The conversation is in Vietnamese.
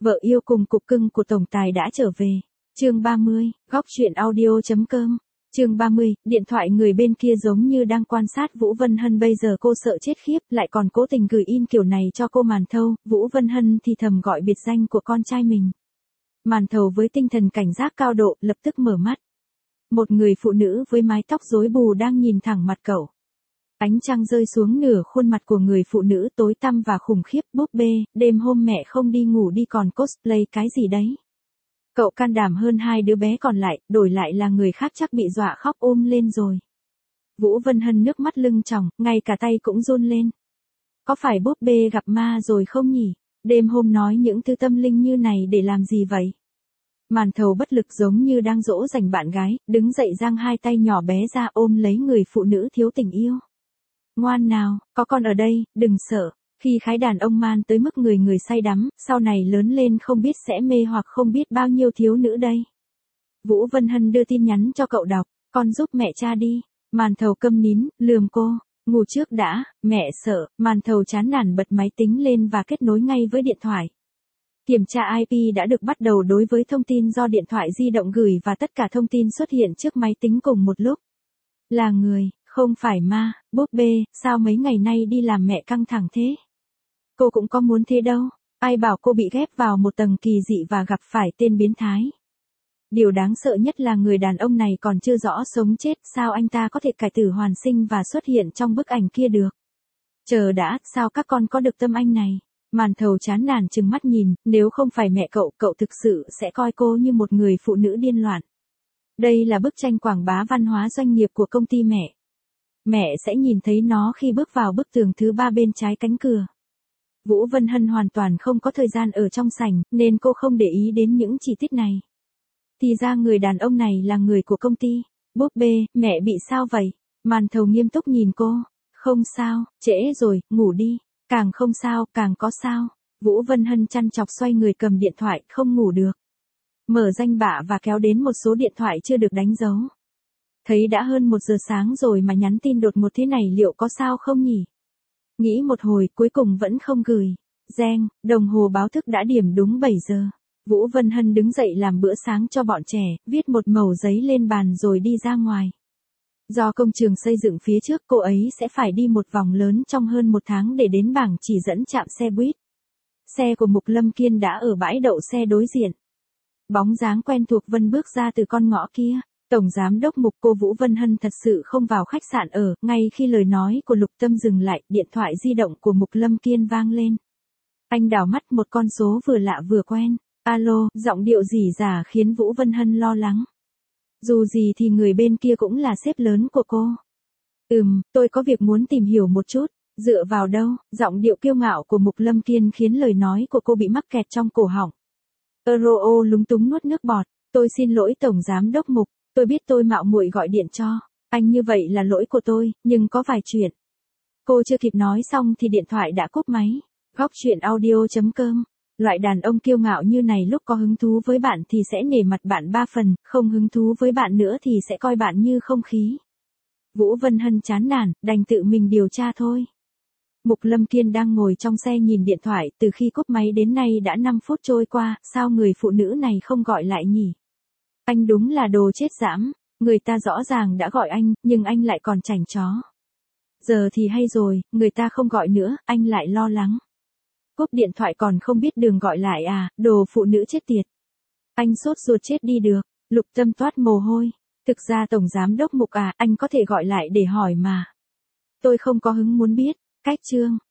Vợ yêu cùng cục cưng của tổng tài đã trở về. Chương 30, góc truyện audio.com. Chương 30, điện thoại người bên kia giống như đang quan sát Vũ Vân Hân, bây giờ cô sợ chết khiếp, lại còn cố tình gửi in kiểu này cho cô Màn Thầu. Vũ Vân Hân thì thầm gọi biệt danh của con trai mình. Màn Thầu với tinh thần cảnh giác cao độ, lập tức mở mắt. Một người phụ nữ với mái tóc rối bù đang nhìn thẳng mặt cậu. Ánh trăng rơi xuống nửa khuôn mặt của người phụ nữ tối tăm và khủng khiếp. Búp bê, đêm hôm mẹ không đi ngủ đi còn cosplay cái gì đấy. Cậu can đảm hơn hai đứa bé còn lại, đổi lại là người khác chắc bị dọa khóc ôm lên rồi. Vũ Vân Hân nước mắt lưng tròng, ngay cả tay cũng run lên. Có phải búp bê gặp ma rồi không nhỉ? Đêm hôm nói những thứ tâm linh như này để làm gì vậy? Màn Thầu bất lực giống như đang dỗ dành bạn gái, đứng dậy giang hai tay nhỏ bé ra ôm lấy người phụ nữ thiếu tình yêu. Ngoan nào, có con ở đây, đừng sợ. Khi khái đàn ông man tới mức người người say đắm, sau này lớn lên không biết sẽ mê hoặc không biết bao nhiêu thiếu nữ đây. Vũ Vân Hân đưa tin nhắn cho cậu đọc, con giúp mẹ cha đi. Màn Thầu câm nín, lườm cô, ngủ trước đã, mẹ sợ. Màn Thầu chán nản bật máy tính lên và kết nối ngay với điện thoại. Kiểm tra IP đã được bắt đầu đối với thông tin do điện thoại di động gửi và tất cả thông tin xuất hiện trước máy tính cùng một lúc. Là người, không phải ma. Búp bê, sao mấy ngày nay đi làm mẹ căng thẳng thế? Cô cũng có muốn thế đâu, ai bảo cô bị ghép vào một tầng kỳ dị và gặp phải tên biến thái. Điều đáng sợ nhất là người đàn ông này còn chưa rõ sống chết, sao anh ta có thể cải tử hoàn sinh và xuất hiện trong bức ảnh kia được. Chờ đã, sao các con có được tâm anh này? Màn Thầu chán nản trừng mắt nhìn, nếu không phải mẹ cậu thực sự sẽ coi cô như một người phụ nữ điên loạn. Đây là bức tranh quảng bá văn hóa doanh nghiệp của công ty mẹ. Mẹ sẽ nhìn thấy nó khi bước vào bức tường thứ 3 bên trái cánh cửa. Vũ Vân Hân hoàn toàn không có thời gian ở trong sảnh, nên cô không để ý đến những chi tiết này. Thì ra người đàn ông này là người của công ty. Búp bê, mẹ bị sao vậy? Màn Thầu nghiêm túc nhìn cô. Không sao, trễ rồi, ngủ đi. Càng không sao, càng có sao. Vũ Vân Hân chăn chọc xoay người cầm điện thoại, không ngủ được. Mở danh bạ và kéo đến một số điện thoại chưa được đánh dấu. Thấy đã hơn 1 giờ sáng rồi mà nhắn tin đột ngột thế này liệu có sao không nhỉ? Nghĩ một hồi cuối cùng vẫn không gửi. Reng, đồng hồ báo thức đã điểm đúng 7 giờ. Vũ Vân Hân đứng dậy làm bữa sáng cho bọn trẻ, viết một mẩu giấy lên bàn rồi đi ra ngoài. Do công trường xây dựng phía trước cô ấy sẽ phải đi một vòng lớn trong hơn 1 tháng để đến bảng chỉ dẫn trạm xe buýt. Xe của Mục Lâm Kiên đã ở bãi đậu xe đối diện. Bóng dáng quen thuộc Vân bước ra từ con ngõ kia. Tổng giám đốc Mục, cô Vũ Vân Hân thật sự không vào khách sạn ở, ngay khi lời nói của Lục Tâm dừng lại, điện thoại di động của Mục Lâm Kiên vang lên. Anh đảo mắt một con số vừa lạ vừa quen. Alo, giọng điệu rỉ rả khiến Vũ Vân Hân lo lắng. Dù gì thì người bên kia cũng là sếp lớn của cô. Tôi có việc muốn tìm hiểu một chút. Dựa vào đâu? Giọng điệu kiêu ngạo của Mục Lâm Kiên khiến lời nói của cô bị mắc kẹt trong cổ họng. Euro lúng túng nuốt nước bọt. Tôi xin lỗi Tổng giám đốc Mục. Tôi biết tôi mạo muội gọi điện cho anh như vậy là lỗi của tôi, nhưng có vài chuyện. Cô chưa kịp nói xong thì điện thoại đã cúp máy. Góc truyện audio.com. Loại đàn ông kiêu ngạo như này lúc có hứng thú với bạn thì sẽ nể mặt bạn 3 phần, không hứng thú với bạn nữa thì sẽ coi bạn như không khí. Vũ Vân Hân chán nản, đành tự mình điều tra thôi. Mục Lâm Kiên đang ngồi trong xe nhìn điện thoại, từ khi cúp máy đến nay đã 5 phút trôi qua, sao người phụ nữ này không gọi lại nhỉ? Anh đúng là đồ chết dãm, người ta rõ ràng đã gọi anh, nhưng anh lại còn chảnh chó. Giờ thì hay rồi, người ta không gọi nữa, anh lại lo lắng. Cúp điện thoại còn không biết đường gọi lại à, đồ phụ nữ chết tiệt. Anh sốt ruột chết đi được, Lục Tâm toát mồ hôi. Thực ra Tổng giám đốc Mục à, anh có thể gọi lại để hỏi mà. Tôi không có hứng muốn biết. Cách chương.